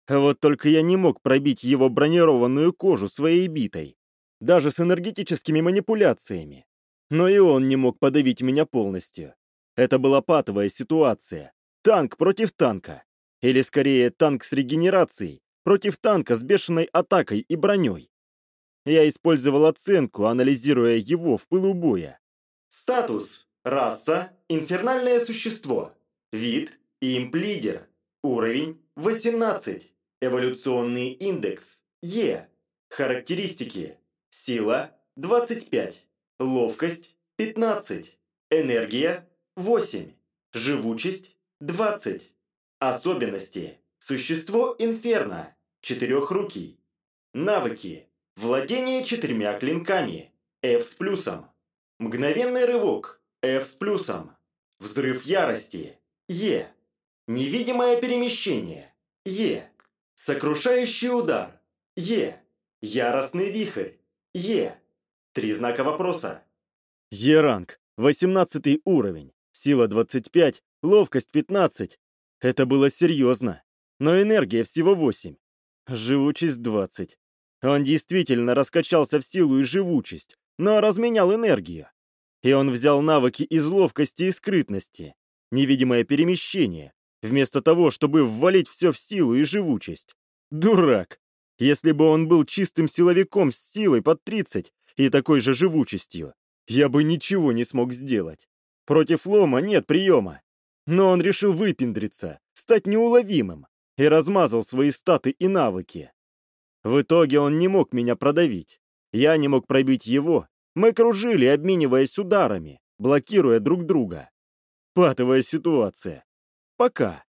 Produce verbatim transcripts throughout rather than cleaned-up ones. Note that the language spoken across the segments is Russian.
А вот только я не мог пробить его бронированную кожу своей битой, даже с энергетическими манипуляциями. Но и он не мог подавить меня полностью. Это была патовая ситуация. Танк против танка. Или скорее танк с регенерацией против танка с бешеной атакой и броней. Я использовал оценку, анализируя его в пылу боя. Статус. Раса. Инфернальное существо. Вид. Имп-лидер. Уровень. восемнадцать. Эволюционный индекс. Е. Характеристики. Сила. двадцать пять. Ловкость. пятнадцать. Энергия. восемь. Живучесть. двадцать. Особенности. Существо инферно. Четырехрукий. Навыки. Владение четырьмя клинками. F с плюсом. Мгновенный рывок. F с плюсом. Взрыв ярости. Е. Невидимое перемещение. Е. Сокрушающий удар. Е. Яростный вихрь. Е. Три знака вопроса. Е-ранг. восемнадцатый уровень. Сила двадцать пять, ловкость пятнадцать. Это было серьезно. Но энергия всего восемь. Живучесть двадцать. Он действительно раскачался в силу и живучесть, но разменял энергию. И он взял навыки из ловкости и скрытности, невидимое перемещение, вместо того, чтобы ввалить все в силу и живучесть. Дурак! Если бы он был чистым силовиком с силой под тридцать и такой же живучестью, я бы ничего не смог сделать. Против лома нет приема. Но он решил выпендриться, стать неуловимым, и размазал свои статы и навыки. В итоге он не мог меня продавить. Я не мог пробить его. Мы кружили, обмениваясь ударами, блокируя друг друга. Патовая ситуация. Пока.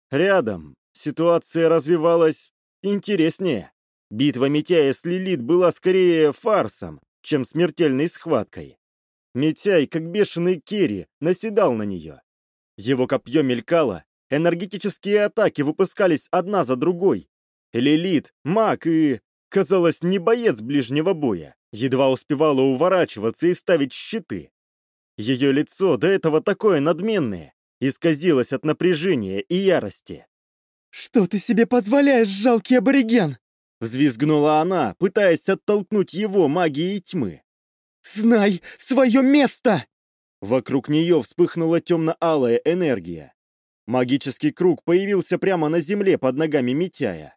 Рядом ситуация развивалась интереснее. Битва Митяя с Лилит была скорее фарсом, чем смертельной схваткой. Митяй, как бешеный Керри, наседал на нее. Его копье мелькало, энергетические атаки выпускались одна за другой. Лилит, маг и, казалось, не боец ближнего боя, едва успевала уворачиваться и ставить щиты. Ее лицо, до этого такое надменное, исказилось от напряжения и ярости. «Что ты себе позволяешь, жалкий абориген?» Взвизгнула она, пытаясь оттолкнуть его магией тьмы. «Знай свое место!» Вокруг нее вспыхнула темно-алая энергия. Магический круг появился прямо на земле под ногами Митяя.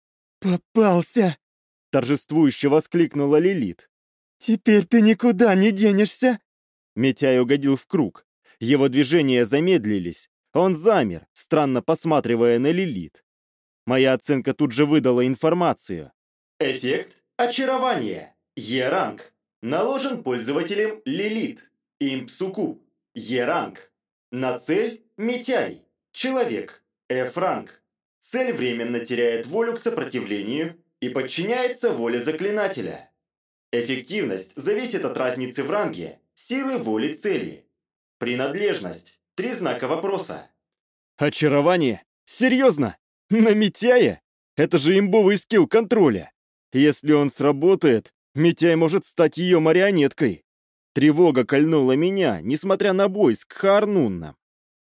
«Попался!» — торжествующе воскликнула Лилит. «Теперь ты никуда не денешься!» Митяй угодил в круг. Его движения замедлились. Он замер, странно посматривая на Лилит. Моя оценка тут же выдала информацию. Эффект очарования. Е-ранг. Наложен пользователем Лилит. Имп-суккуб. Е-ранг. На цель Митяй. Человек. F-ранг. Цель временно теряет волю к сопротивлению и подчиняется воле заклинателя. Эффективность зависит от разницы в ранге, силы воли цели. Принадлежность. Три знака вопроса. Очарование? Серьезно? На Митяя? Это же имбовый скилл контроля. Если он сработает, Митяй может стать ее марионеткой. Тревога кольнула меня, несмотря на бой с Кхаарнунном.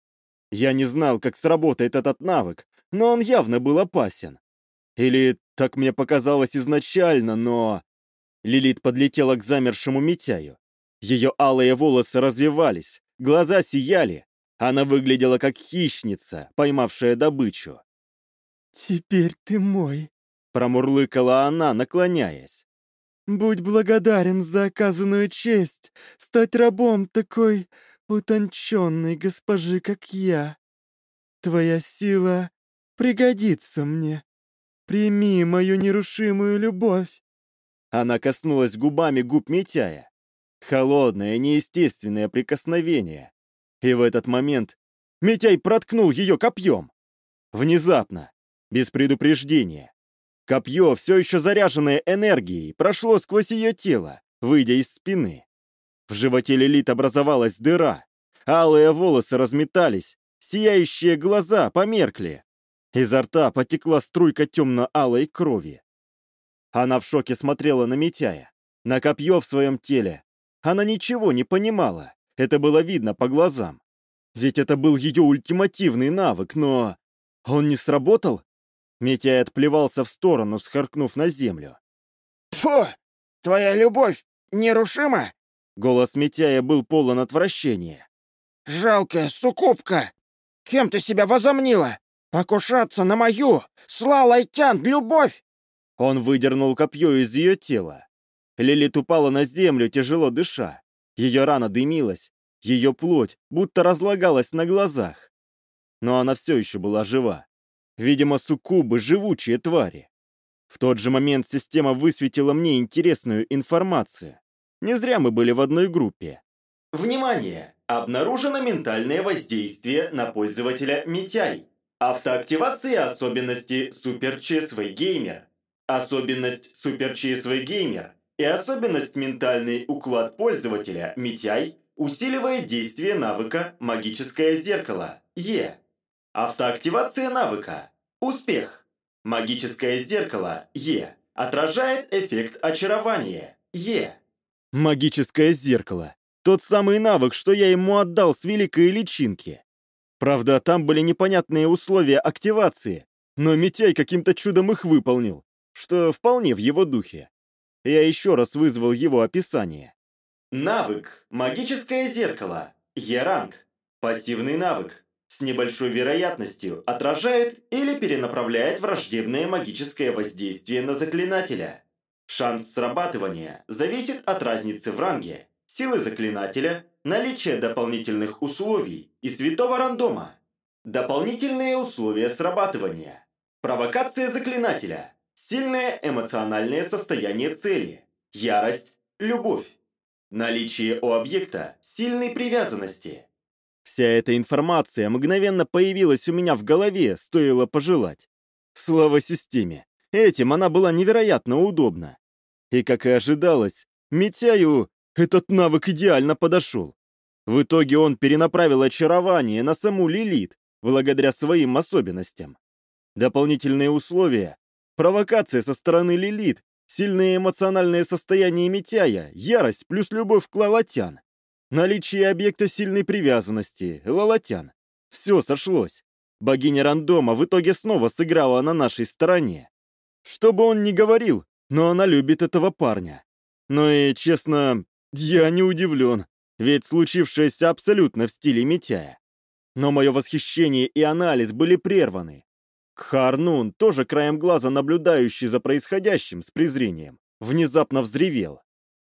Я не знал, как сработает этот навык, но он явно был опасен. Или так мне показалось изначально, но... Лилит подлетела к замершему Митяю. Ее алые волосы развивались, глаза сияли. Она выглядела как хищница, поймавшая добычу. «Теперь ты мой», — промурлыкала она, наклоняясь. «Будь благодарен за оказанную честь стать рабом такой утонченной госпожи, как я. Твоя сила пригодится мне. Прими мою нерушимую любовь». Она коснулась губами губ Митяя. Холодное, неестественное прикосновение. И в этот момент Митяй проткнул ее копьем. Внезапно, без предупреждения. Копье, все еще заряженное энергией, прошло сквозь ее тело, выйдя из спины. В животе Лилит образовалась дыра. Алые волосы разметались, сияющие глаза померкли. Изо рта потекла струйка темно-алой крови. Она в шоке смотрела на Митяя, на копье в своем теле. Она ничего не понимала, это было видно по глазам. Ведь это был ее ультимативный навык, но... Он не сработал? Митяй отплевался в сторону, схаркнув на землю. Фу! Твоя любовь нерушима? Голос Митяя был полон отвращения. Жалкая суккубка! Кем ты себя возомнила? Покушаться на мою, Сла Лайтян, любовь! Он выдернул копье из ее тела. Лилит упала на землю, тяжело дыша. Ее рана дымилась, ее плоть будто разлагалась на глазах. Но она все еще была жива. Видимо, суккубы — живучие твари. В тот же момент система высветила мне интересную информацию. Не зря мы были в одной группе. Внимание! Обнаружено ментальное воздействие на пользователя Митяй. Автоактивация особенности Super си эс ви Gamer. Особенность Super си эс ви Gamer и особенность ментальный уклад пользователя Митяй усиливает действие навыка «Магическое зеркало» Е. Автоактивация навыка. Успех. Магическое зеркало Е отражает эффект очарования Е. Магическое зеркало. Тот самый навык, что я ему отдал с великой личинки. Правда, там были непонятные условия активации, но Митяй каким-то чудом их выполнил, что вполне в его духе. Я еще раз вызвал его описание. Навык «Магическое зеркало» Е-ранг. Пассивный навык. С небольшой вероятностью отражает или перенаправляет враждебное магическое воздействие на заклинателя. Шанс срабатывания зависит от разницы в ранге, силы заклинателя, наличия дополнительных условий и святого рандома. Дополнительные условия срабатывания. Провокация заклинателя. Сильное эмоциональное состояние цели. Ярость, любовь. Наличие у объекта сильной привязанности. Вся эта информация мгновенно появилась у меня в голове, стоило пожелать. Слава системе. Этим она была невероятно удобна. И, как и ожидалось, Митяю этот навык идеально подошел. В итоге он перенаправил очарование на саму Лилит, благодаря своим особенностям. Дополнительные условия. Провокация со стороны Лилит, сильное эмоциональное состояние Митяя, ярость плюс любовь к Лалатян. Наличие объекта сильной привязанности, Лалатян. Все сошлось. Богиня рандома в итоге снова сыграла на нашей стороне. Что бы он ни говорил, но она любит этого парня. Но и, честно, я не удивлен, ведь случившееся абсолютно в стиле Митяя. Но мое восхищение и анализ были прерваны. Кхарнун, тоже краем глаза наблюдающий за происходящим с презрением, внезапно взревел.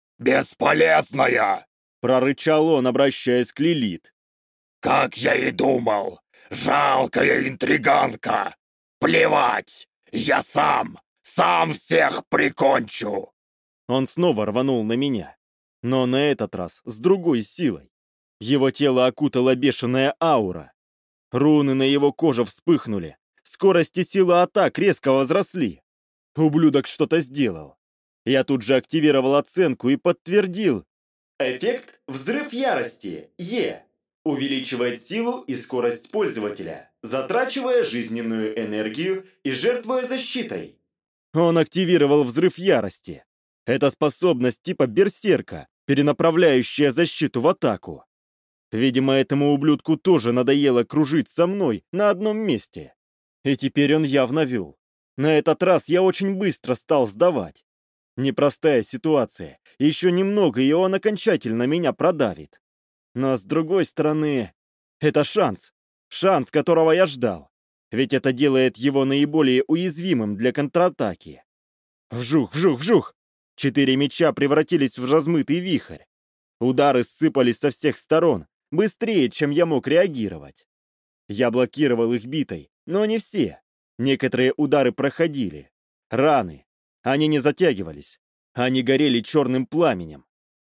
«Бесполезная!» — прорычал он, обращаясь к Лилит. «Как я и думал! Жалкая интриганка! Плевать! Я сам! Сам всех прикончу!» Он снова рванул на меня, но на этот раз с другой силой. Его тело окутала бешеная аура. Руны на его коже вспыхнули. Скорость и сила атак резко возросли. Ублюдок что-то сделал. Я тут же активировал оценку и подтвердил. Эффект «Взрыв ярости» Е. Увеличивает силу и скорость пользователя, затрачивая жизненную энергию и жертвуя защитой. Он активировал взрыв ярости. Это способность типа берсерка, перенаправляющая защиту в атаку. Видимо, этому ублюдку тоже надоело кружить со мной на одном месте. И теперь он явно вел. На этот раз я очень быстро стал сдавать. Непростая ситуация. Еще немного, и он окончательно меня продавит. Но с другой стороны, это шанс. Шанс, которого я ждал. Ведь это делает его наиболее уязвимым для контратаки. Вжух, вжух, вжух! Четыре меча превратились в размытый вихрь. Удары сыпались со всех сторон, быстрее, чем я мог реагировать. Я блокировал их битой, но не все. Некоторые удары проходили. Раны. Они не затягивались. Они горели черным пламенем.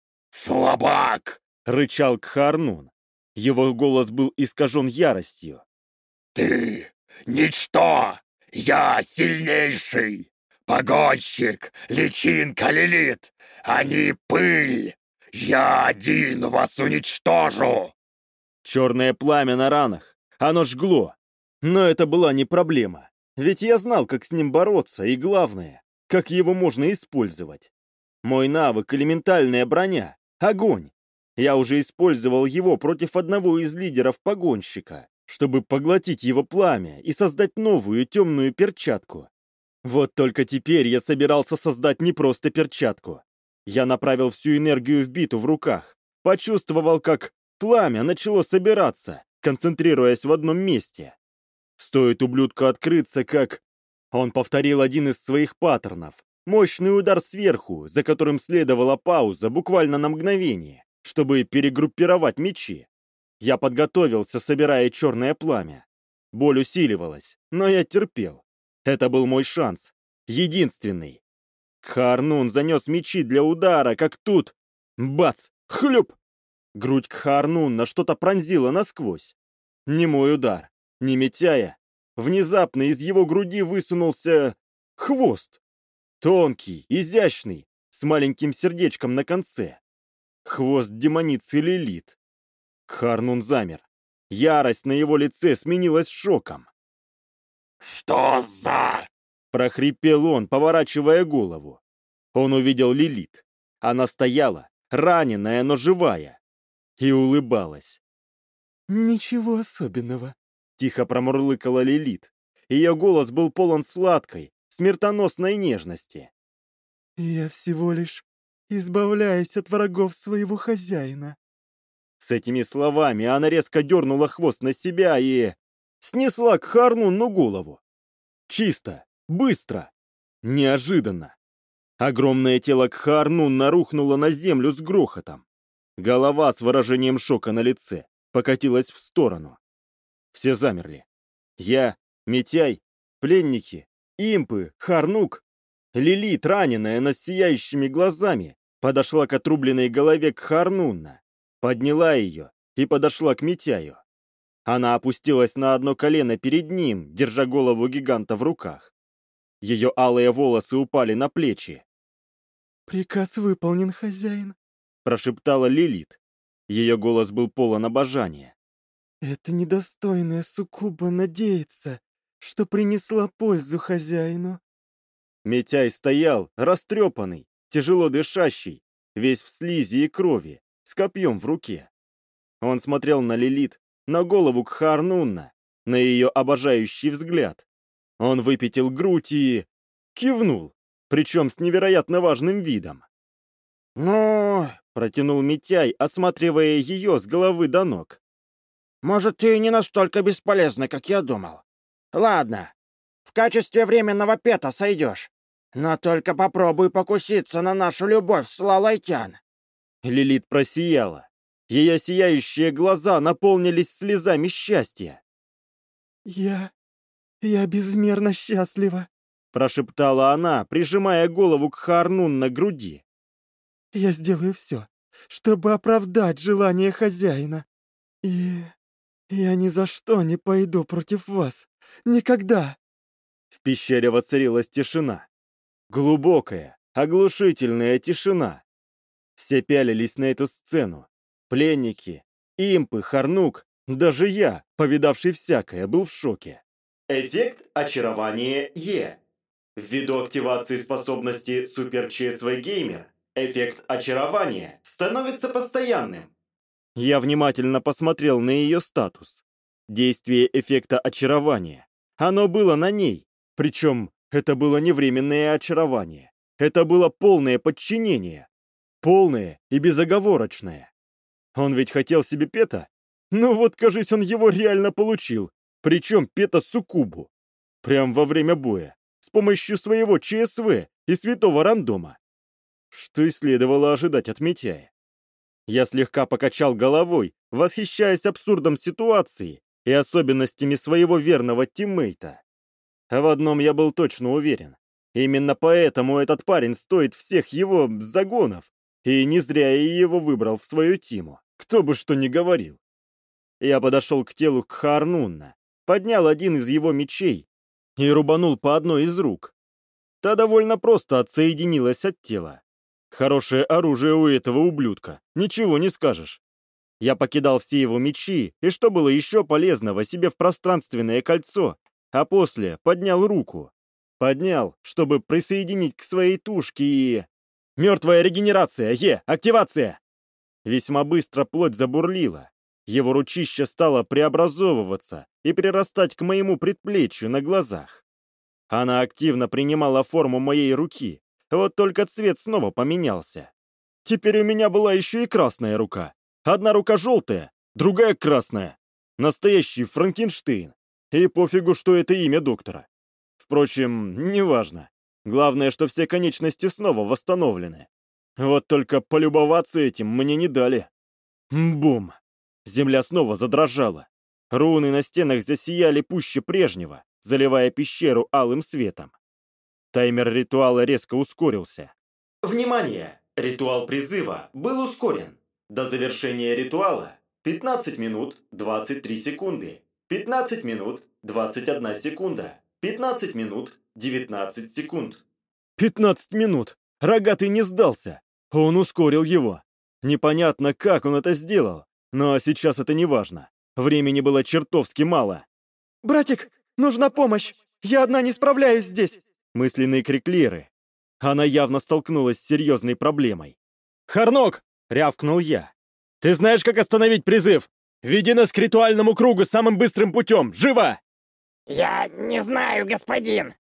«Слабак!» — рычал Кхарнун. Его голос был искажен яростью. «Ты — ничто! Я сильнейший! Погонщик, личинка Лилит! Они пыль! Я один вас уничтожу!» Черное пламя на ранах. Оно жгло. Но это была не проблема. Ведь я знал, как с ним бороться, и главное, как его можно использовать. Мой навык — элементальная броня. Огонь. Я уже использовал его против одного из лидеров погонщика. чтобы поглотить его пламя и создать новую темную перчатку. Вот только теперь я собирался создать не просто перчатку. Я направил всю энергию в биту в руках, почувствовал, как пламя начало собираться, концентрируясь в одном месте. Стоит ублюдку открыться, как... Он повторил один из своих паттернов. Мощный удар сверху, за которым следовала пауза буквально на мгновение, чтобы перегруппировать мечи. Я подготовился, собирая черное пламя. Боль усиливалась, но я терпел. Это был мой шанс. Единственный. Кхаарнун занес мечи для удара, как тут. Бац! Хлюп! Грудь Кхаарнуна что-то пронзила насквозь. Не мой удар, не Митяя. Внезапно из его груди высунулся хвост. Тонкий, изящный, с маленьким сердечком на конце. Хвост демоницы Лилит. Кхаарнун замер. Ярость на его лице сменилась шоком. «Что за...» — прохрипел он, поворачивая голову. Он увидел Лилит. Она стояла, раненая, но живая, и улыбалась. «Ничего особенного», — тихо промурлыкала Лилит. Ее голос был полон сладкой, смертоносной нежности. «Я всего лишь избавляюсь от врагов своего хозяина». С этими словами она резко дернула хвост на себя и... снесла Кхаарнуну голову. Чисто, быстро, неожиданно. Огромное тело Кхаарнуна рухнуло на землю с грохотом. Голова с выражением шока на лице покатилась в сторону. Все замерли. Я, Митяй, пленники, импы, Харнук. Лилит, раненая, но с сияющими глазами, подошла к отрубленной голове Кхаарнуна, подняла ее и подошла к Митяю. Она опустилась на одно колено перед ним, держа голову гиганта в руках. Ее алые волосы упали на плечи. «Приказ выполнен, хозяин», — прошептала Лилит. Ее голос был полон обожания. «Это недостойная суккуба надеется, что принесла пользу хозяину». Митяй стоял, растрепанный, тяжело дышащий, весь в слизи и крови, с копьем в руке. Он смотрел на Лилит, на голову Кхаарнуна, на ее обожающий взгляд. Он выпятил грудь и... кивнул, причем с невероятно важным видом. «Ну...» — протянул Митяй, осматривая ее с головы до ног. «Может, ты и не настолько бесполезна, как я думал. Ладно, в качестве временного пета сойдешь. Но только попробуй покуситься на нашу любовь с Лалайтян». Лилит просияла. Ее сияющие глаза наполнились слезами счастья. «Я... я безмерно счастлива», — прошептала она, прижимая голову к Кхаарнун на груди. «Я сделаю все, чтобы оправдать желание хозяина. И... я ни за что не пойду против вас. Никогда!» В пещере воцарилась тишина. Глубокая, оглушительная тишина. Все пялились на эту сцену. Пленники, импы, Харнук, даже я, повидавший всякое, был в шоке. Эффект очарования Е. Ввиду активации способности Супер ЧСВ Геймер, эффект очарования становится постоянным. Я внимательно посмотрел на ее статус. Действие эффекта очарования. Оно было на ней. Причем это было не временное очарование. Это было полное подчинение. Полное и безоговорочное. Он ведь хотел себе пета? Ну вот, кажись, он его реально получил. Причем пета-суккубу. Прям во время боя. С помощью своего ЧСВ и святого рандома. Что и следовало ожидать от Митяя. Я слегка покачал головой, восхищаясь абсурдом ситуации и особенностями своего верного тиммейта. А в одном я был точно уверен. Именно поэтому этот парень стоит всех его загонов, и не зря я его выбрал в свою тиму, кто бы что ни говорил. Я подошел к телу Кхаарнуна, поднял один из его мечей и рубанул по одной из рук. Та довольно просто отсоединилась от тела. Хорошее оружие у этого ублюдка, ничего не скажешь. Я покидал все его мечи, и что было еще полезного, себе в пространственное кольцо, а после поднял руку. Поднял, чтобы присоединить к своей тушке и... Мертвая регенерация, Е, активация! Весьма быстро плоть забурлила. Его ручище стало преобразовываться и прирастать к моему предплечью на глазах. Она активно принимала форму моей руки, вот только цвет снова поменялся. Теперь у меня была еще и красная рука. Одна рука желтая, другая красная. Настоящий Франкенштейн. И пофигу, что это имя доктора. Впрочем, неважно. Главное, что все конечности снова восстановлены. Вот только полюбоваться этим мне не дали. Бум! Земля снова задрожала. Руны на стенах засияли пуще прежнего, заливая пещеру алым светом. Таймер ритуала резко ускорился. Внимание! Ритуал призыва был ускорен. До завершения ритуала пятнадцать минут двадцать три секунды. пятнадцать минут двадцать одна секунда. пятнадцать минут девятнадцать секунд. пятнадцать минут! Рогатый не сдался. Он ускорил его. Непонятно, как он это сделал, но сейчас это не важно. Времени было чертовски мало. «Братик, нужна помощь! Я одна не справляюсь здесь!» Мысленный крик Леры. Она явно столкнулась с серьезной проблемой. «Харнок!» — рявкнул я. «Ты знаешь, как остановить призыв? Веди нас к ритуальному кругу самым быстрым путем! Живо!» «Я не знаю, господин.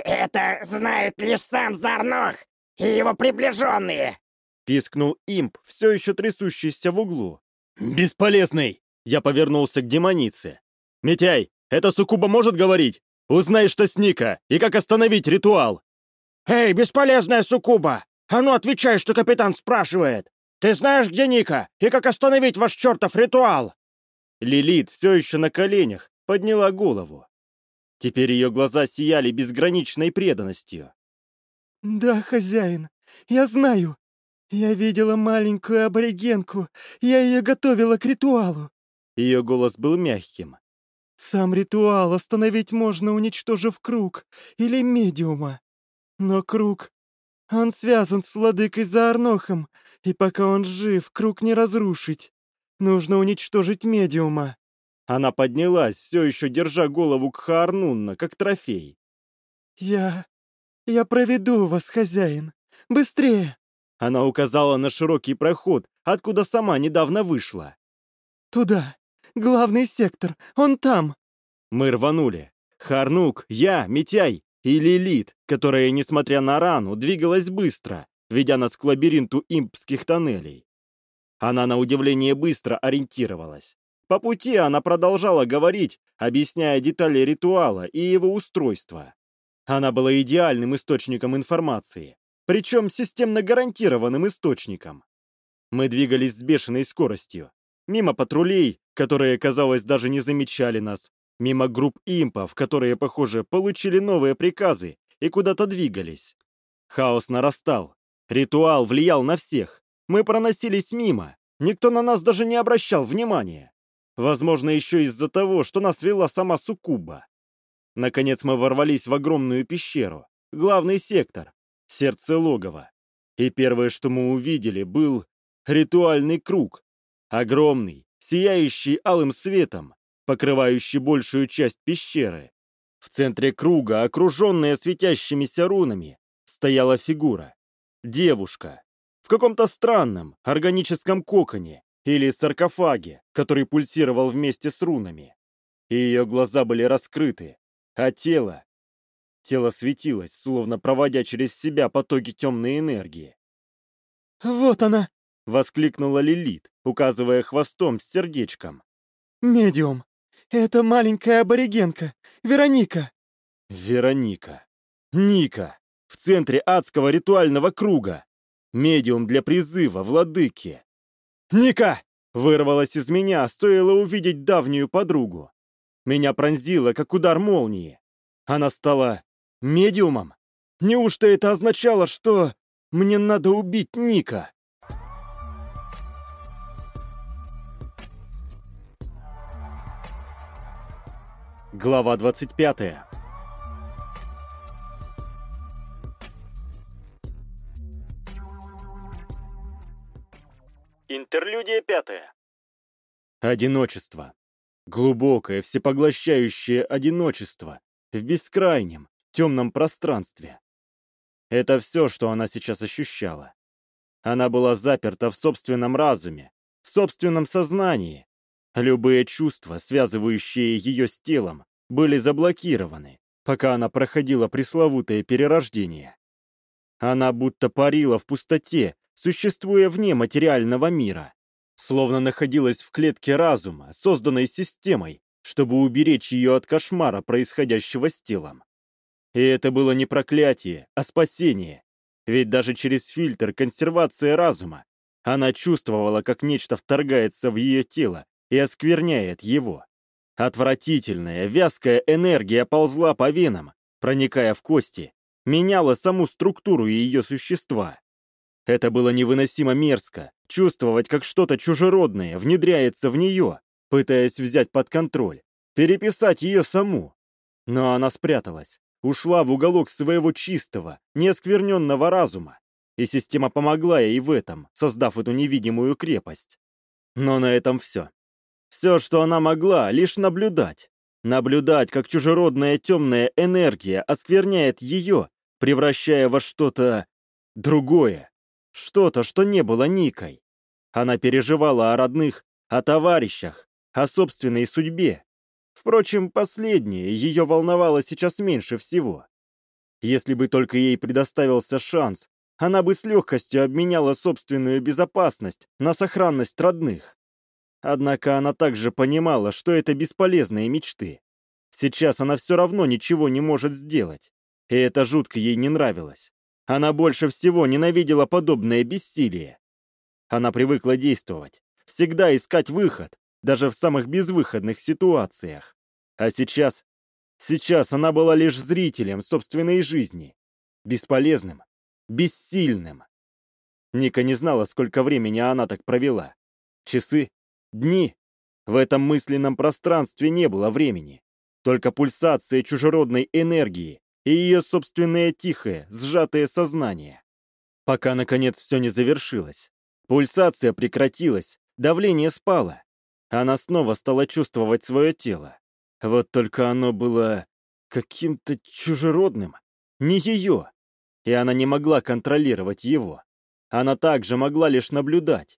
Это знают лишь сам Зарнох и его приближенные!» — пискнул имп, все еще трясущийся в углу. «Бесполезный!» — я повернулся к демонице. «Митяй, эта суккуба может говорить? Узнай, что с Ника, и как остановить ритуал!» «Эй, бесполезная суккуба! А ну отвечай, что капитан спрашивает! Ты знаешь, где Ника, и как остановить ваш чертов ритуал?» Лилит все еще на коленях подняла голову. Теперь ее глаза сияли безграничной преданностью. «Да, хозяин, я знаю. Я видела маленькую аборигенку. Я ее готовила к ритуалу». Ее голос был мягким. «Сам ритуал остановить можно, уничтожив круг или медиума. Но круг... Он связан с владыкой Заарнохом, и пока он жив, круг не разрушить. Нужно уничтожить медиума». Она поднялась, все еще держа голову к Хаарнунна, как трофей. «Я... я проведу вас, хозяин. Быстрее!» Она указала на широкий проход, откуда сама недавно вышла. «Туда. Главный сектор. Он там». Мы рванули. Харнук, я, Митяй и Лилит, которая, несмотря на рану, двигалась быстро, ведя нас к лабиринту импских тоннелей. Она, на удивление, быстро ориентировалась. По пути она продолжала говорить, объясняя детали ритуала и его устройства. Она была идеальным источником информации, причем системно гарантированным источником. Мы двигались с бешеной скоростью. Мимо патрулей, которые, казалось, даже не замечали нас. Мимо групп импов, которые, похоже, получили новые приказы и куда-то двигались. Хаос нарастал. Ритуал влиял на всех. Мы проносились мимо. Никто на нас даже не обращал внимания. Возможно, еще из-за того, что нас вела сама суккуба. Наконец мы ворвались в огромную пещеру. Главный сектор. Сердце логова. И первое, что мы увидели, был ритуальный круг. Огромный, сияющий алым светом, покрывающий большую часть пещеры. В центре круга, окруженная светящимися рунами, стояла фигура. Девушка. В каком-то странном, органическом коконе или саркофаге, который пульсировал вместе с рунами. И ее глаза были раскрыты, а тело... Тело светилось, словно проводя через себя потоки темной энергии. «Вот она!» — воскликнула Лилит, указывая хвостом с сердечком. «Медиум! Это маленькая аборигенка! Вероника!» Вероника. Ника. В центре адского ритуального круга. Медиум для призыва владыки. «Ника!» — вырвалась из меня, стоило увидеть давнюю подругу. Меня пронзило, как удар молнии. Она стала медиумом? Неужто это означало, что мне надо убить Ника? Глава двадцать пятая. Интерлюдия пятая. Одиночество. Глубокое, всепоглощающее одиночество в бескрайнем, темном пространстве. Это все, что она сейчас ощущала. Она была заперта в собственном разуме, в собственном сознании, Любые чувства, связывающие ее с телом, были заблокированы, пока она проходила пресловутое перерождение. Она будто парила в пустоте, существуя вне материального мира, словно находилась в клетке разума, созданной системой, чтобы уберечь ее от кошмара, происходящего с телом. И это было не проклятие, а спасение, ведь даже через фильтр консервации разума она чувствовала, как нечто вторгается в ее тело и оскверняет его. Отвратительная, вязкая энергия ползла по венам, проникая в кости, меняла саму структуру ее существа. Это было невыносимо мерзко, чувствовать, как что-то чужеродное внедряется в нее, пытаясь взять под контроль, переписать ее саму. Но она спряталась, ушла в уголок своего чистого, неоскверненного разума, и система помогла ей в этом, создав эту невидимую крепость. Но на этом все. Все, что она могла, лишь наблюдать. Наблюдать, как чужеродная темная энергия оскверняет ее, превращая во что-то другое. Что-то, что не было Никой. Она переживала о родных, о товарищах, о собственной судьбе. Впрочем, последнее ее волновало сейчас меньше всего. Если бы только ей предоставился шанс, она бы с легкостью обменяла собственную безопасность на сохранность родных. Однако она также понимала, что это бесполезные мечты. Сейчас она все равно ничего не может сделать, и это жутко ей не нравилось. Она больше всего ненавидела подобное бессилие. Она привыкла действовать, всегда искать выход, даже в самых безвыходных ситуациях. А сейчас... Сейчас она была лишь зрителем собственной жизни. Бесполезным, бессильным. Ника не знала, сколько времени она так провела. Часы? Дни? В этом мысленном пространстве не было времени. Только пульсация чужеродной энергии и ее собственное тихое, сжатое сознание. Пока, наконец, все не завершилось. Пульсация прекратилась, давление спало. Она снова стала чувствовать свое тело. Вот только оно было каким-то чужеродным, не ее. И она не могла контролировать его. Она также могла лишь наблюдать.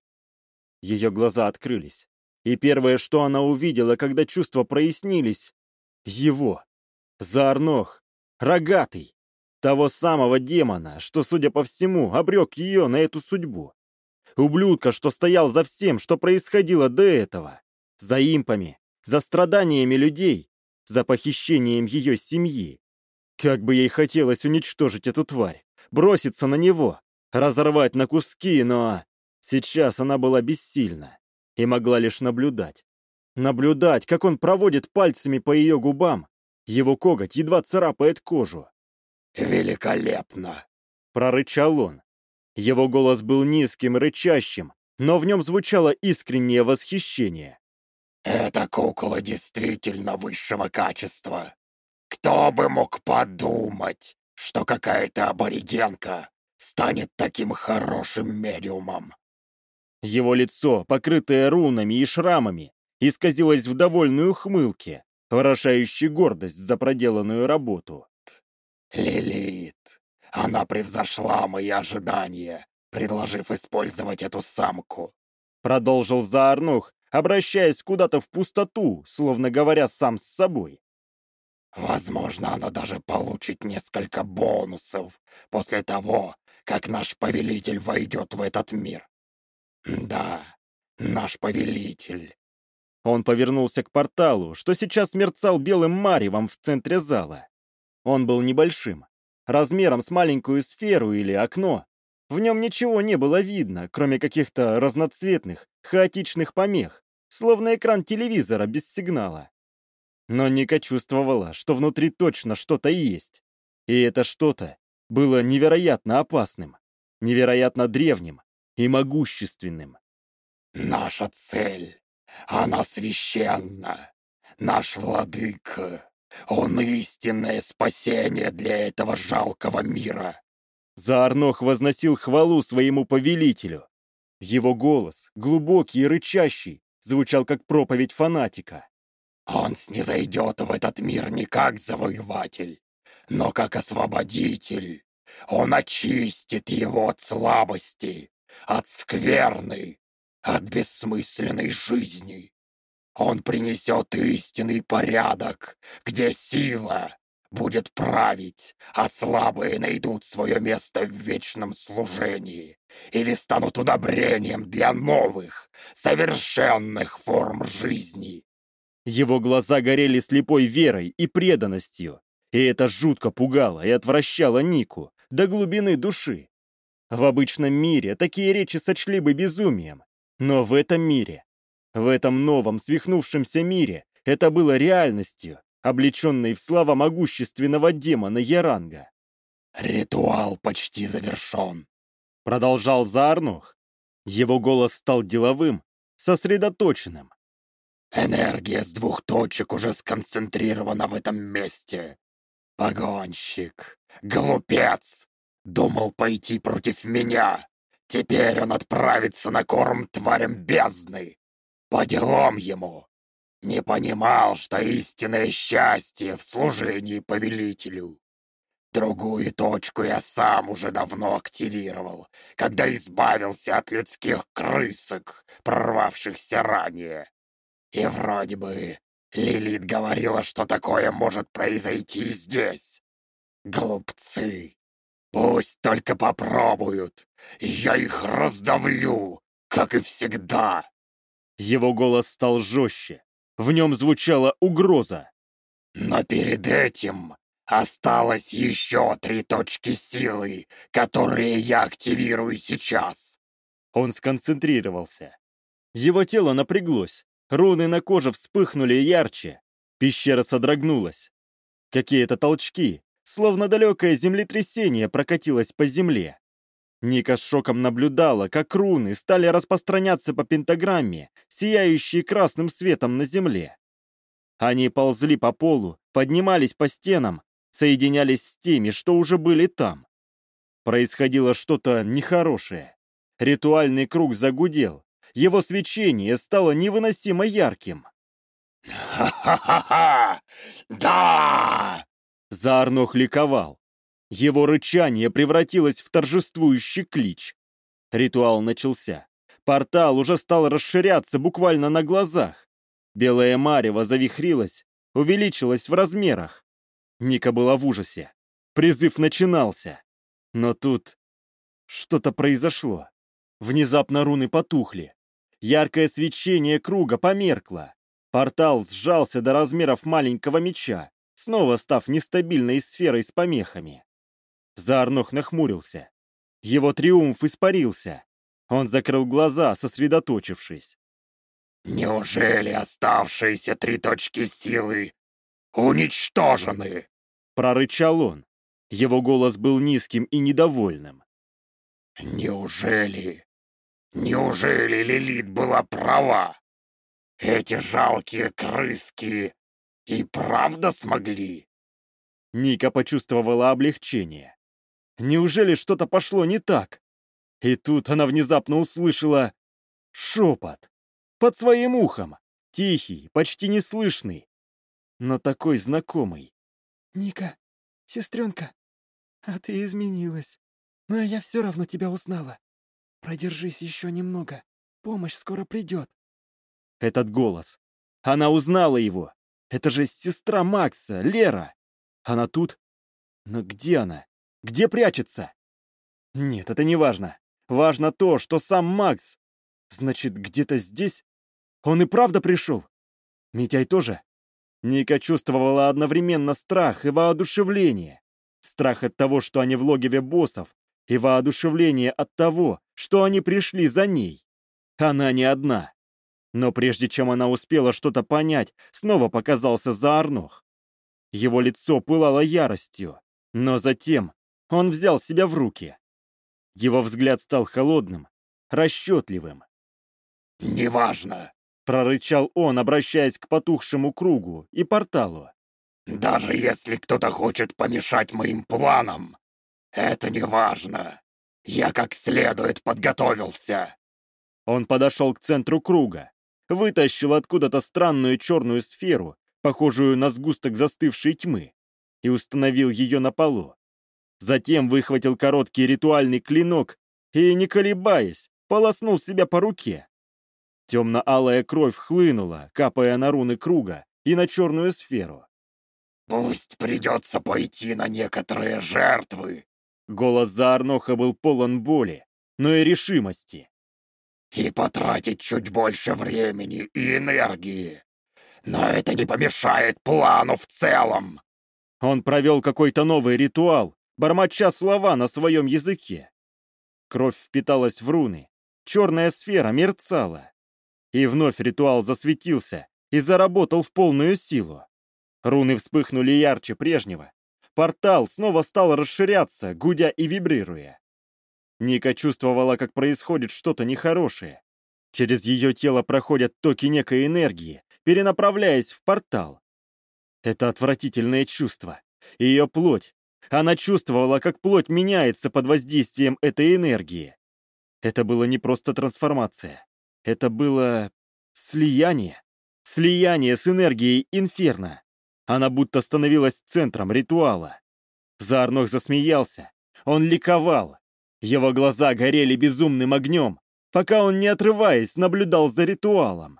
Ее глаза открылись. И первое, что она увидела, когда чувства прояснились — его. Заарнох, рогатый. Того самого демона, что, судя по всему, обрек ее на эту судьбу. Ублюдка, что стоял за всем, что происходило до этого. За импами, за страданиями людей, за похищением ее семьи. Как бы ей хотелось уничтожить эту тварь, броситься на него, разорвать на куски, но... Сейчас она была бессильна и могла лишь наблюдать. Наблюдать, как он проводит пальцами по ее губам. Его коготь едва царапает кожу. «Великолепно!» — прорычал он. Его голос был низким, рычащим, но в нем звучало искреннее восхищение. «Эта кукла действительно высшего качества. Кто бы мог подумать, что какая-то аборигенка станет таким хорошим медиумом?» Его лицо, покрытое рунами и шрамами, исказилось в довольной ухмылке, выражающей гордость за проделанную работу. «Лилит, она превзошла мои ожидания, предложив использовать эту самку», — продолжил Заарнох, обращаясь куда-то в пустоту, словно говоря сам с собой. «Возможно, она даже получит несколько бонусов после того, как наш повелитель войдет в этот мир. Да, наш повелитель». Он повернулся к порталу, что сейчас мерцал белым маревом в центре зала. Он был небольшим, размером с маленькую сферу или окно. В нем ничего не было видно, кроме каких-то разноцветных, хаотичных помех, словно экран телевизора без сигнала. Но Ника чувствовала, что внутри точно что-то есть. И это что-то было невероятно опасным, невероятно древним и могущественным. «Наша цель, она священна. Наш владыка, он истинное спасение для этого жалкого мира». Заарнох возносил хвалу своему повелителю. Его голос, глубокий и рычащий, звучал как проповедь фанатика. «Он снизойдет в этот мир не как завоеватель, но как освободитель. Он очистит его от слабости, от скверны, от бессмысленной жизни. Он принесет истинный порядок, где сила будет править, а слабые найдут свое место в вечном служении или станут удобрением для новых, совершенных форм жизни. Его глаза горели слепой верой и преданностью, и это жутко пугало и отвращало Нику до глубины души. В обычном мире такие речи сочли бы безумием, но в этом мире, в этом новом свихнувшемся мире, это было реальностью, облеченной в слава могущественного демона Яранга. «Ритуал почти завершен», — продолжал Заарнох. Его голос стал деловым, сосредоточенным. «Энергия с двух точек уже сконцентрирована в этом месте. Погонщик, глупец, думал пойти против меня. Теперь он отправится на корм тварям бездны. По делам ему. Не понимал, что истинное счастье в служении повелителю. Другую точку я сам уже давно активировал, когда избавился от людских крысок, прорвавшихся ранее. И вроде бы Лилит говорила, что такое может произойти здесь. Глупцы. Пусть только попробуют. Я их раздавлю, как и всегда. Его голос стал жестче. В нем звучала угроза. Но перед этим осталось еще три точки силы, которые я активирую сейчас. Он сконцентрировался. Его тело напряглось. Руны на коже вспыхнули ярче. Пещера содрогнулась. Какие-то толчки, словно далекое землетрясение, прокатилось по земле. Ника с шоком наблюдала, как руны стали распространяться по пентаграмме, сияющей красным светом на земле. Они ползли по полу, поднимались по стенам, соединялись с теми, что уже были там. Происходило что-то нехорошее. Ритуальный круг загудел. Его свечение стало невыносимо ярким. «Ха-ха-ха! Да!» Заарнох ликовал. Его рычание превратилось в торжествующий клич. Ритуал начался. Портал уже стал расширяться буквально на глазах. Белое марево завихрилось, увеличилось в размерах. Ника была в ужасе. Призыв начинался. Но тут что-то произошло. Внезапно руны потухли. Яркое свечение круга померкло. Портал сжался до размеров маленького меча, снова став нестабильной сферой с помехами. Заарнох нахмурился. Его триумф испарился. Он закрыл глаза, сосредоточившись. «Неужели оставшиеся три точки силы уничтожены?» — прорычал он. Его голос был низким и недовольным. «Неужели... Неужели Лилит была права? Эти жалкие крыски и правда смогли?» Ника почувствовала облегчение. Неужели что-то пошло не так? И тут она внезапно услышала шепот. Под своим ухом. Тихий, почти неслышный. Но такой знакомый. «Ника, сестренка, а ты изменилась. Но я все равно тебя узнала. Продержись еще немного. Помощь скоро придет». Этот голос. Она узнала его. Это же сестра Макса, Лера. Она тут? Но где она? Где прячется? Нет, это не важно. Важно то, что сам Макс. Значит, где-то здесь? Он и правда пришел? Митяй тоже? Ника чувствовала одновременно страх и воодушевление. Страх от того, что они в логове боссов, и воодушевление от того, что они пришли за ней. Она не одна. Но прежде чем она успела что-то понять, снова показался Заарнох. Его лицо пылало яростью, но затем он взял себя в руки. Его взгляд стал холодным, расчетливым. «Неважно. — прорычал он, обращаясь к потухшему кругу и порталу. «Даже если кто-то хочет помешать моим планам, это не важно. Я как следует подготовился». Он подошел к центру круга, вытащил откуда-то странную черную сферу, похожую на сгусток застывшей тьмы, и установил ее на полу. Затем выхватил короткий ритуальный клинок и, не колебаясь, полоснул себя по руке. Темно-алая кровь хлынула, капая на руны круга и на черную сферу. «Пусть придется пойти на некоторые жертвы!» Голос Заарноха был полон боли, но и решимости. «И потратить чуть больше времени и энергии. Но это не помешает плану в целом!» Он провел какой-то новый ритуал, бормоча слова на своем языке. Кровь впиталась в руны, черная сфера мерцала. И вновь ритуал засветился и заработал в полную силу. Руны вспыхнули ярче прежнего. Портал снова стал расширяться, гудя и вибрируя. Ника чувствовала, как происходит что-то нехорошее. Через ее тело проходят токи некой энергии, перенаправляясь в портал. Это отвратительное чувство. Ее плоть. Она чувствовала, как плоть меняется под воздействием этой энергии. Это было не просто трансформация. Это было слияние. Слияние с энергией инферно. Она будто становилась центром ритуала. Заарнох засмеялся. Он ликовал. Его глаза горели безумным огнем, пока он, не отрываясь, наблюдал за ритуалом.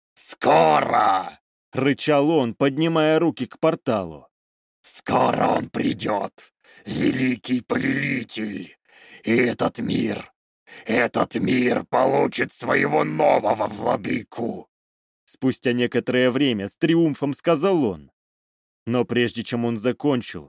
«Скоро!» — рычал он, поднимая руки к порталу. «Скоро он придет, великий повелитель, и этот мир, этот мир получит своего нового владыку!» Спустя некоторое время с триумфом сказал он. Но прежде чем он закончил...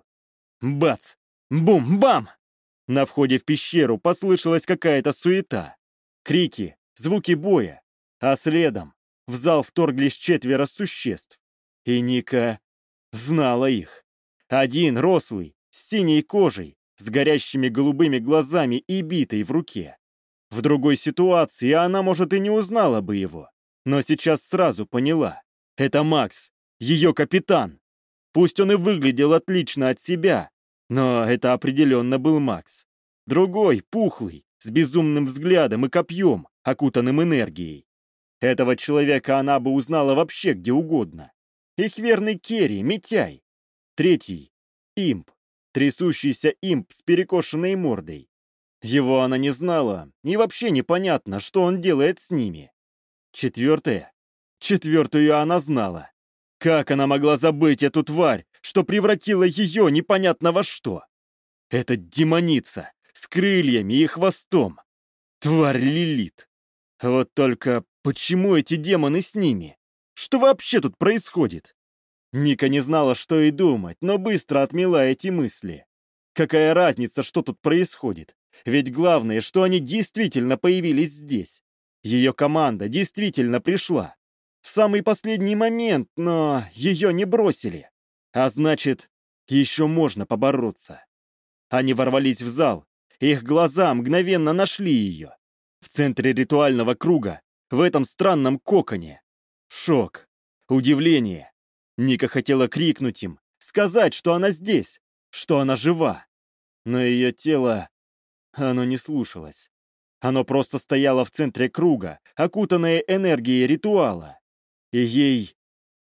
Бац! Бум-бам! На входе в пещеру послышалась какая-то суета. Крики, звуки боя. А следом в зал вторглись четверо существ. И Ника знала их. Один рослый, с синей кожей, с горящими голубыми глазами и битой в руке. В другой ситуации она, может, и не узнала бы его. Но сейчас сразу поняла. Это Макс, ее капитан. Пусть он и выглядел отлично от себя, но это определенно был Макс. Другой, пухлый, с безумным взглядом и копьем, окутанным энергией. Этого человека она бы узнала вообще где угодно. Их верный Керри, Митяй. Третий — имп, трясущийся имп с перекошенной мордой. Его она не знала, и вообще непонятно, что он делает с ними. Четвертое. Четвертую она знала. Как она могла забыть эту тварь, что превратила ее непонятно во что? Это демоница с крыльями и хвостом. Тварь Лилит. Вот только почему эти демоны с ними? Что вообще тут происходит? Ника не знала, что и думать, но быстро отмела эти мысли. Какая разница, что тут происходит? Ведь главное, что они действительно появились здесь. Ее команда действительно пришла. В самый последний момент, но ее не бросили. А значит, еще можно побороться. Они ворвались в зал, их глаза мгновенно нашли ее. В центре ритуального круга, в этом странном коконе. Шок, удивление. Ника хотела крикнуть им, сказать, что она здесь, что она жива. Но ее тело, оно не слушалось. Оно просто стояло в центре круга, окутанное энергией ритуала. И ей...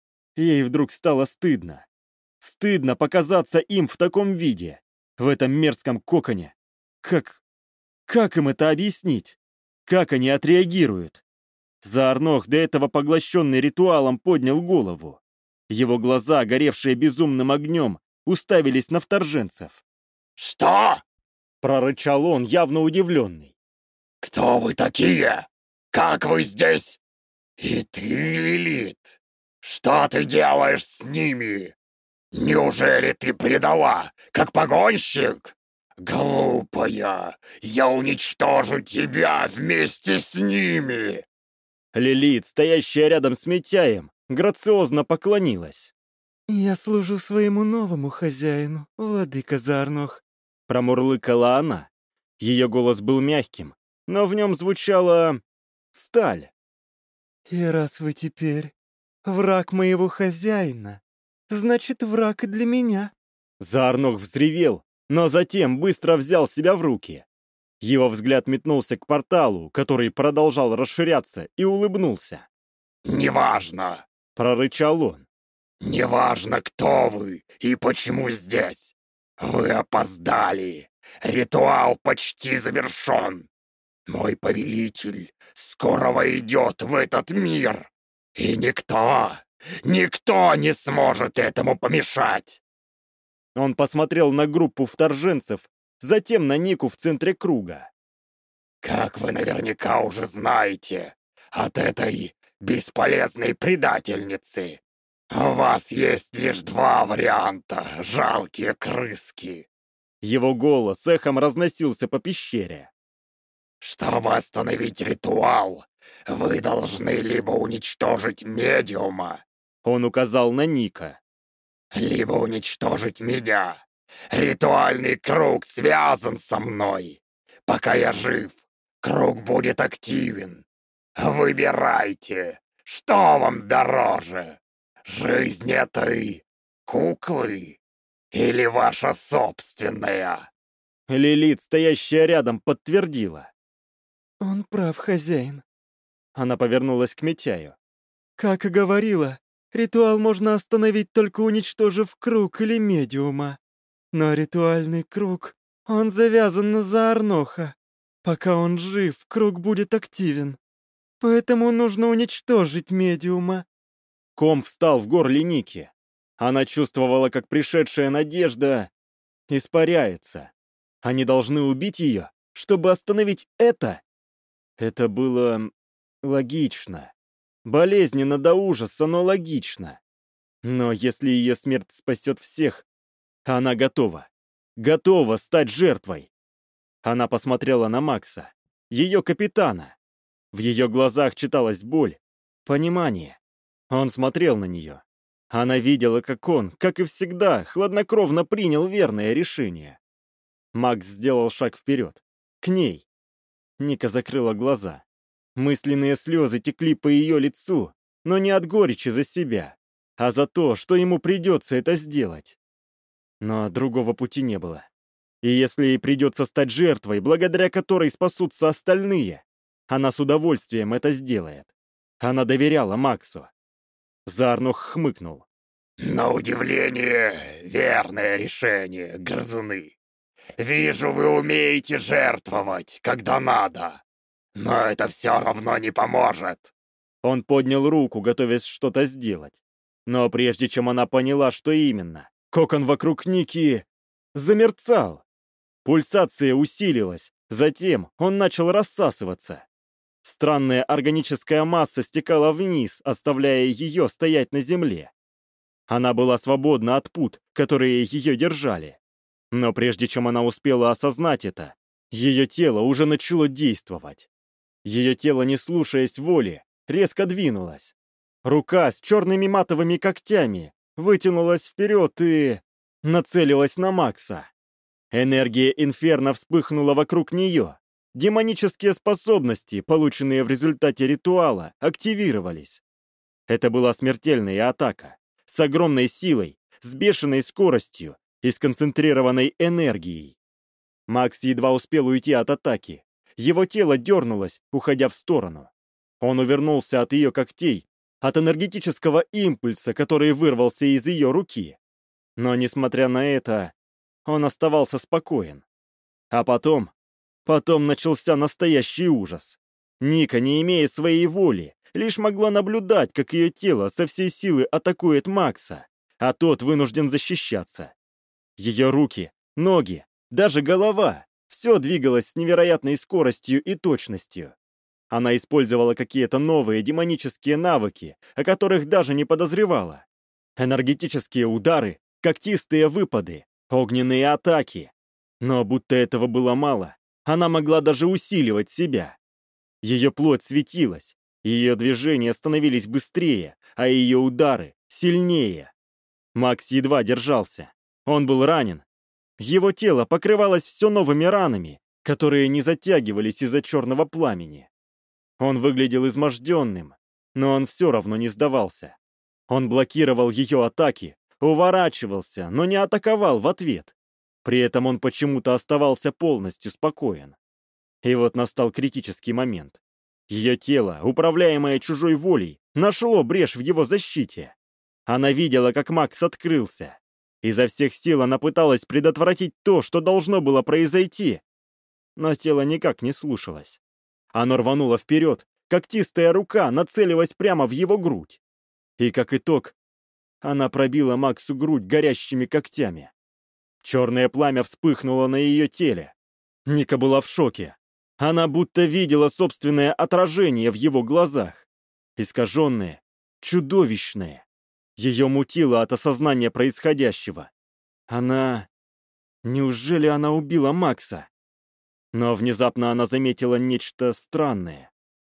Ей вдруг стало стыдно. Стыдно показаться им в таком виде, в этом мерзком коконе. Как... Как им это объяснить? Как они отреагируют? Заарнох, до этого поглощенный ритуалом, поднял голову. Его глаза, горевшие безумным огнем, уставились на вторженцев. «Что?» — прорычал он, явно удивленный. «Кто вы такие? Как вы здесь? И ты, Лилит, что ты делаешь с ними? Неужели ты предала, как погонщик? Глупая, я уничтожу тебя вместе с ними!» Лилит, стоящая рядом с Митяем, грациозно поклонилась. «Я служу своему новому хозяину, владыка Заарнох», — промурлыкала она. Ее голос был мягким, но в нем звучала... сталь. «И раз вы теперь враг моего хозяина, значит, враг и для меня». Заарнох взревел, но затем быстро взял себя в руки. Его взгляд метнулся к порталу, который продолжал расширяться, и улыбнулся. «Неважно!» — прорычал он. «Неважно, кто вы и почему здесь. Вы опоздали. Ритуал почти завершен. Мой повелитель скоро войдет в этот мир, и никто, никто не сможет этому помешать. Он посмотрел на группу вторженцев, затем на Нику в центре круга. Как вы наверняка уже знаете, от этой бесполезной предательницы у вас есть лишь два варианта, жалкие крыски. Его голос эхом разносился по пещере. Чтобы остановить ритуал, вы должны либо уничтожить медиума, Он указал на Ника. либо уничтожить меня. Ритуальный круг связан со мной. Пока я жив, круг будет активен. Выбирайте, что вам дороже, жизнь этой куклы или ваша собственная? Лилит, стоящая рядом, подтвердила. Он прав, хозяин. Она повернулась к Митяю. Как и говорила, ритуал можно остановить, только уничтожив круг или медиума. Но ритуальный круг, он завязан на Заарноха. Пока он жив, круг будет активен. Поэтому нужно уничтожить медиума. Ком встал в горле Ники. Она чувствовала, как пришедшая надежда испаряется. Они должны убить ее, чтобы остановить это? Это было логично. Болезненно до ужаса, но логично. Но если ее смерть спасет всех, она готова. Готова стать жертвой. Она посмотрела на Макса, ее капитана. В ее глазах читалась боль, понимание. Он смотрел на нее. Она видела, как он, как и всегда, хладнокровно принял верное решение. Макс сделал шаг вперед, к ней. Ника закрыла глаза. Мысленные слезы текли по ее лицу, но не от горечи за себя, а за то, что ему придется это сделать. Но другого пути не было. И если ей придется стать жертвой, благодаря которой спасутся остальные, она с удовольствием это сделает. Она доверяла Максу. Заарнох хмыкнул. На удивление, верное решение, грызуны. Вижу, вы умеете жертвовать, когда надо. Но это все равно не поможет. Он поднял руку, готовясь что-то сделать. Но прежде чем она поняла, что именно, кокон вокруг Ники замерцал. Пульсация усилилась, затем он начал рассасываться. Странная органическая масса стекала вниз, оставляя ее стоять на земле. Она была свободна от пут, которые ее держали. Но прежде чем она успела осознать это, ее тело уже начало действовать. Ее тело, не слушаясь воли, резко двинулось. Рука с черными матовыми когтями вытянулась вперед и нацелилась на Макса. Энергия Инферно вспыхнула вокруг нее. Демонические способности, полученные в результате ритуала, активировались. Это была смертельная атака, с огромной силой, с бешеной скоростью и сконцентрированной энергией. Макс едва успел уйти от атаки. Его тело дернулось, уходя в сторону. Он увернулся от ее когтей, от энергетического импульса, который вырвался из ее руки. Но, несмотря на это, он оставался спокоен. А потом... Потом начался настоящий ужас. Ника, не имея своей воли, лишь могла наблюдать, как ее тело со всей силы атакует Макса, а тот вынужден защищаться. Ее руки, ноги, даже голова — все двигалось с невероятной скоростью и точностью. Она использовала какие-то новые демонические навыки, о которых даже не подозревала. Энергетические удары, когтистые выпады, огненные атаки. Но будто этого было мало, она могла даже усиливать себя. Ее плоть светилась, ее движения становились быстрее, а ее удары — сильнее. Макс едва держался. Он был ранен. Его тело покрывалось все новыми ранами, которые не затягивались из-за черного пламени. Он выглядел изможденным, но он все равно не сдавался. Он блокировал ее атаки, уворачивался, но не атаковал в ответ. При этом он почему-то оставался полностью спокоен. И вот настал критический момент. Ее тело, управляемое чужой волей, нашло брешь в его защите. Она видела, как Макс открылся. Изо всех сил она пыталась предотвратить то, что должно было произойти. Но тело никак не слушалось. Оно рвануло вперед, когтистая рука нацелилась прямо в его грудь. И как итог, она пробила Максу грудь горящими когтями. Черное пламя вспыхнуло на ее теле. Ника была в шоке. Она будто видела собственное отражение в его глазах. Искаженное, чудовищное. Ее мутило от осознания происходящего. Она... Неужели она убила Макса? Но внезапно она заметила нечто странное.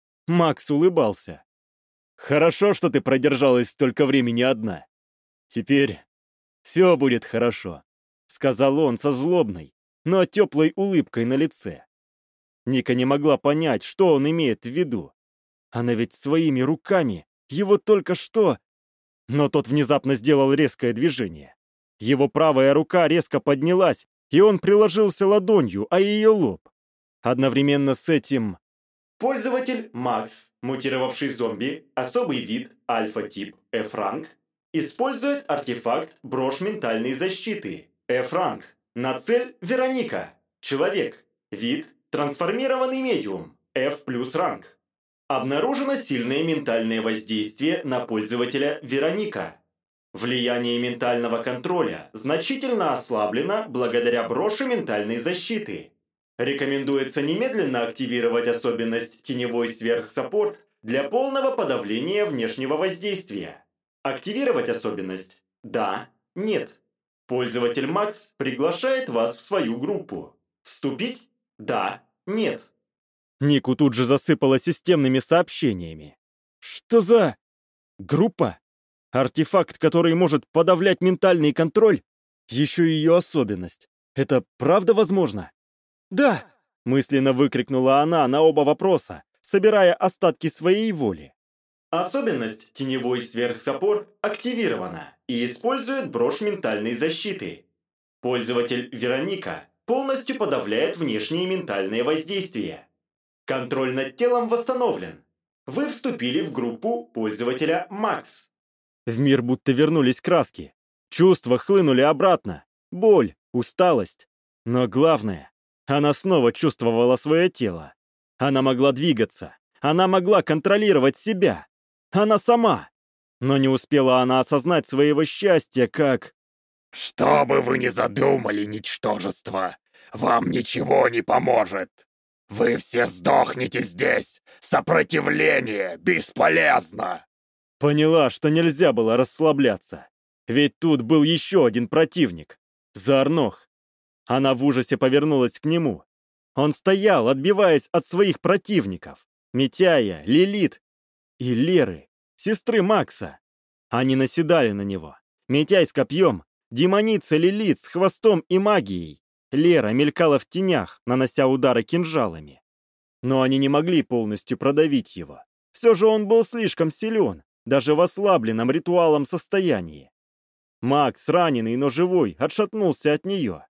Макс улыбался. «Хорошо, что ты продержалась столько времени одна. Теперь все будет хорошо», — сказал он со злобной, но теплой улыбкой на лице. Ника не могла понять, что он имеет в виду. Она ведь своими руками его только что... Но тот внезапно сделал резкое движение. Его правая рука резко поднялась, и он приложился ладонью о ее лоб. Одновременно с этим... Пользователь Макс, мутировавший зомби, особый вид, альфа-тип, F-ранг, использует артефакт брошь ментальной защиты, F-ранг, на цель Вероника, человек, вид, трансформированный медиум, F плюс ранг. Обнаружено сильное ментальное воздействие на пользователя Вероника. Влияние ментального контроля значительно ослаблено благодаря броши ментальной защиты. Рекомендуется немедленно активировать особенность «Теневой сверхсаппорт» для полного подавления внешнего воздействия. Активировать особенность? Да, нет. Пользователь Макс приглашает вас в свою группу. Вступить? Да, нет. Нику тут же засыпала системными сообщениями. Что за... группа? Артефакт, который может подавлять ментальный контроль? Еще и ее особенность. Это правда возможно? «Да!» — мысленно выкрикнула она на оба вопроса, собирая остатки своей воли. Особенность «Теневой сверхсаппорт» активирована и использует брошь ментальной защиты. Пользователь Вероника полностью подавляет внешние ментальные воздействия. Контроль над телом восстановлен. Вы вступили в группу пользователя Макс. В мир будто вернулись краски. Чувства хлынули обратно. Боль, усталость. Но главное, она снова чувствовала свое тело. Она могла двигаться. Она могла контролировать себя. Она сама. Но не успела она осознать своего счастья, как... «Что бы вы ни задумали, ничтожество, вам ничего не поможет. Вы все сдохнете здесь. Сопротивление бесполезно». Поняла, что нельзя было расслабляться. Ведь тут был еще один противник. Заарнох. Она в ужасе повернулась к нему. Он стоял, отбиваясь от своих противников. Митяя, Лилит и Леры, сестры Макса. Они наседали на него. Митяй с копьем, демоница Лилит с хвостом и магией. Лера мелькала в тенях, нанося удары кинжалами. Но они не могли полностью продавить его. Все же он был слишком силен, даже в ослабленном ритуалом состоянии. Макс, раненый, но живой, отшатнулся от нее.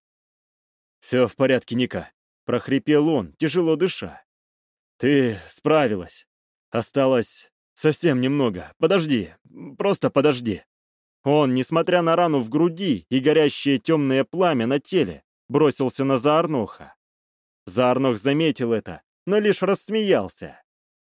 «Все в порядке, Ника», — прохрипел он, тяжело дыша. «Ты справилась. Осталось совсем немного. Подожди, просто подожди». Он, несмотря на рану в груди и горящее темное пламя на теле, бросился на Заарноха. Заарнох заметил это, но лишь рассмеялся.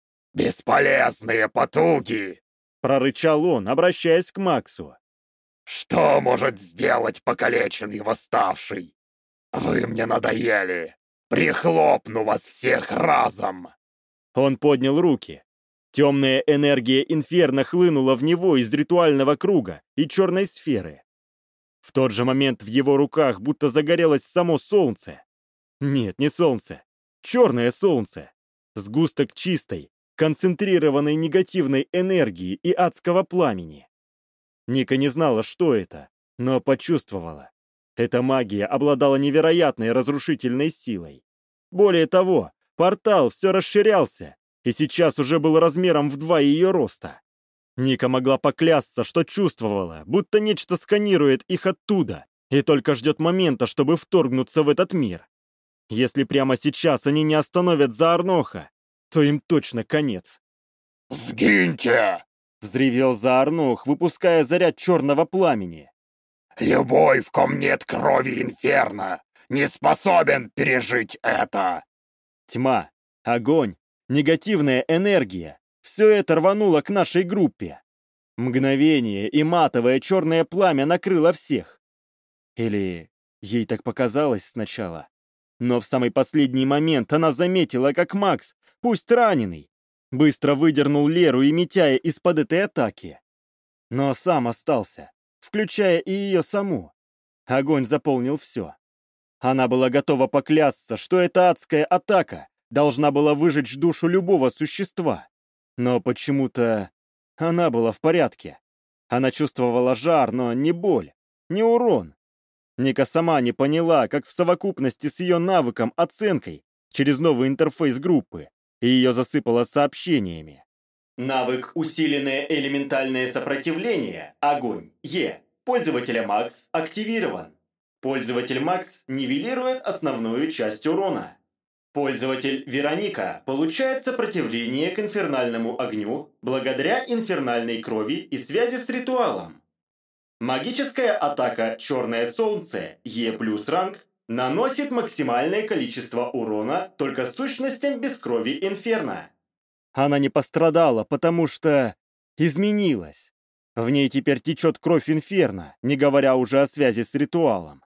«Бесполезные потуги!» — прорычал он, обращаясь к Максу. «Что может сделать покалеченный восставший? Вы мне надоели! Прихлопну вас всех разом!» Он поднял руки. Темная энергия инферно хлынула в него из ритуального круга и черной сферы. В тот же момент в его руках будто загорелось само солнце. Нет, не солнце. Черное солнце. Сгусток чистой, концентрированной негативной энергии и адского пламени. Ника не знала, что это, но почувствовала. Эта магия обладала невероятной разрушительной силой. Более того, портал все расширялся, и сейчас уже был размером в два ее роста. Ника могла поклясться, что чувствовала, будто нечто сканирует их оттуда и только ждет момента, чтобы вторгнуться в этот мир. Если прямо сейчас они не остановят Заарноха, то им точно конец. «Сгиньте!» — взревел Заарнох, выпуская заряд черного пламени. «Любой, в ком нет крови инферно, не способен пережить это!» Тьма, огонь, Негативная энергия. Все это рвануло к нашей группе. Мгновение, и матовое черное пламя накрыло всех. Или ей так показалось сначала. Но в самый последний момент она заметила, как Макс, пусть раненый, быстро выдернул Леру и Митяя из-под этой атаки. Но сам остался, включая и ее саму. Огонь заполнил все. Она была готова поклясться, что эта адская атака должна была выжечь душу любого существа. Но почему-то она была в порядке. Она чувствовала жар, но не боль, не урон. Ника сама не поняла, как в совокупности с ее навыком, оценкой, через новый интерфейс группы, и ее засыпало сообщениями. Навык «Усиленное элементальное сопротивление» огонь Е. Пользователя Макс активирован. Пользователь Макс нивелирует основную часть урона. Пользователь Вероника получает сопротивление к инфернальному огню благодаря инфернальной крови и связи с ритуалом. Магическая атака «Черное солнце» Е плюс ранг наносит максимальное количество урона только сущностям без крови инферно. Она не пострадала, потому что изменилась. В ней теперь течет кровь инферно, не говоря уже о связи с ритуалом.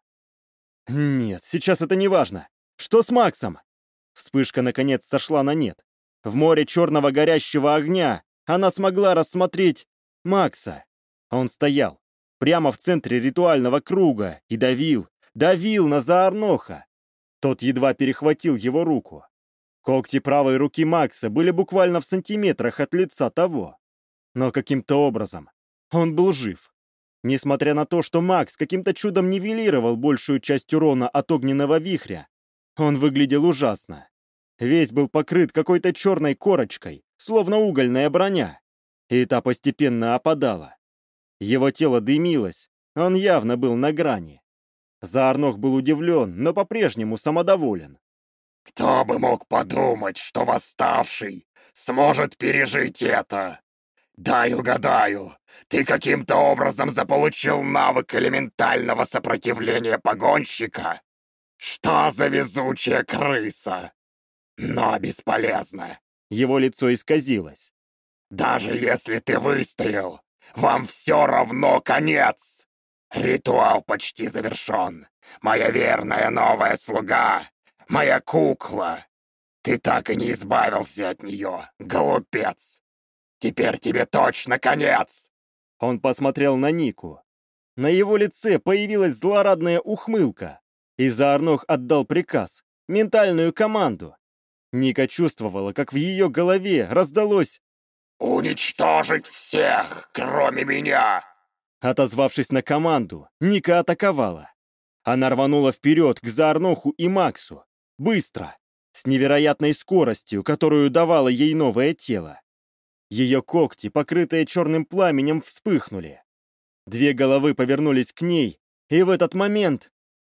Нет, сейчас это не важно. Что с Максом? Вспышка наконец сошла на нет. В море черного горящего огня она смогла рассмотреть Макса. Он стоял прямо в центре ритуального круга и давил, давил на Заарноха. Тот едва перехватил его руку. Когти правой руки Макса были буквально в сантиметрах от лица того. Но каким-то образом он был жив. Несмотря на то, что Макс каким-то чудом нивелировал большую часть урона от огненного вихря, он выглядел ужасно. Весь был покрыт какой-то черной корочкой, словно угольная броня, и та постепенно опадала. Его тело дымилось, он явно был на грани. Заарнох был удивлен, но по-прежнему самодоволен. «Кто бы мог подумать, что восставший сможет пережить это? Дай угадаю, ты каким-то образом заполучил навык элементального сопротивления погонщика? Что за везучая крыса? Но бесполезно». Его лицо исказилось. «Даже если ты выстоял, вам все равно конец. Ритуал почти завершен. Моя верная новая слуга, моя кукла. Ты так и не избавился от нее, глупец. Теперь тебе точно конец!» Он посмотрел на Нику. На его лице появилась злорадная ухмылка, и Заарнох отдал приказ, ментальную команду. Ника чувствовала, как в ее голове раздалось «Уничтожить всех, кроме меня!» Отозвавшись на команду, Ника атаковала. Она рванула вперед к Заарноху и Максу. Быстро, с невероятной скоростью, которую давало ей новое тело. Ее когти, покрытые черным пламенем, вспыхнули. Две головы повернулись к ней, и в этот момент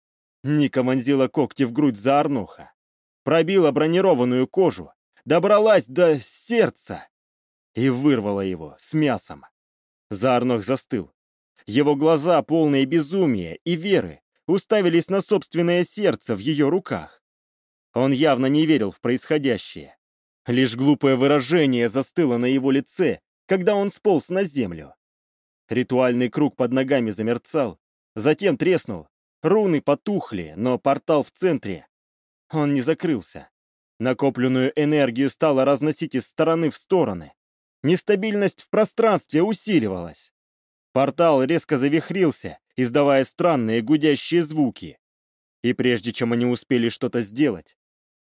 Ника вонзила когти в грудь Заарноха, пробила бронированную кожу, добралась до сердца и вырвала его с мясом. Заарнох застыл. Его глаза, полные безумия и веры, уставились на собственное сердце в ее руках. Он явно не верил в происходящее. Лишь глупое выражение застыло на его лице, когда он сполз на землю. Ритуальный круг под ногами замерцал, затем треснул. Руны потухли, но портал в центре. Он не закрылся. Накопленную энергию стало разносить из стороны в стороны. Нестабильность в пространстве усиливалась. Портал резко завихрился, издавая странные гудящие звуки. И прежде чем они успели что-то сделать...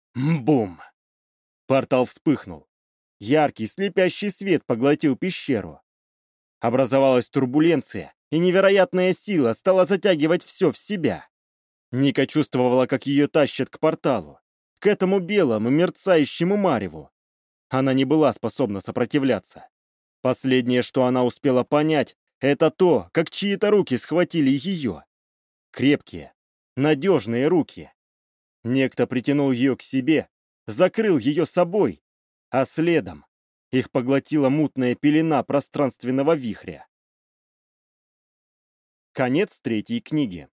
Бум! Портал вспыхнул. Яркий, слепящий свет поглотил пещеру. Образовалась турбуленция, и невероятная сила стала затягивать все в себя. Ника чувствовала, как ее тащат к порталу, к этому белому, мерцающему мареву. Она не была способна сопротивляться. Последнее, что она успела понять, это то, как чьи-то руки схватили ее. Крепкие, надежные руки. Некто притянул ее к себе, закрыл ее собой, а следом их поглотила мутная пелена пространственного вихря. Конец третьей книги.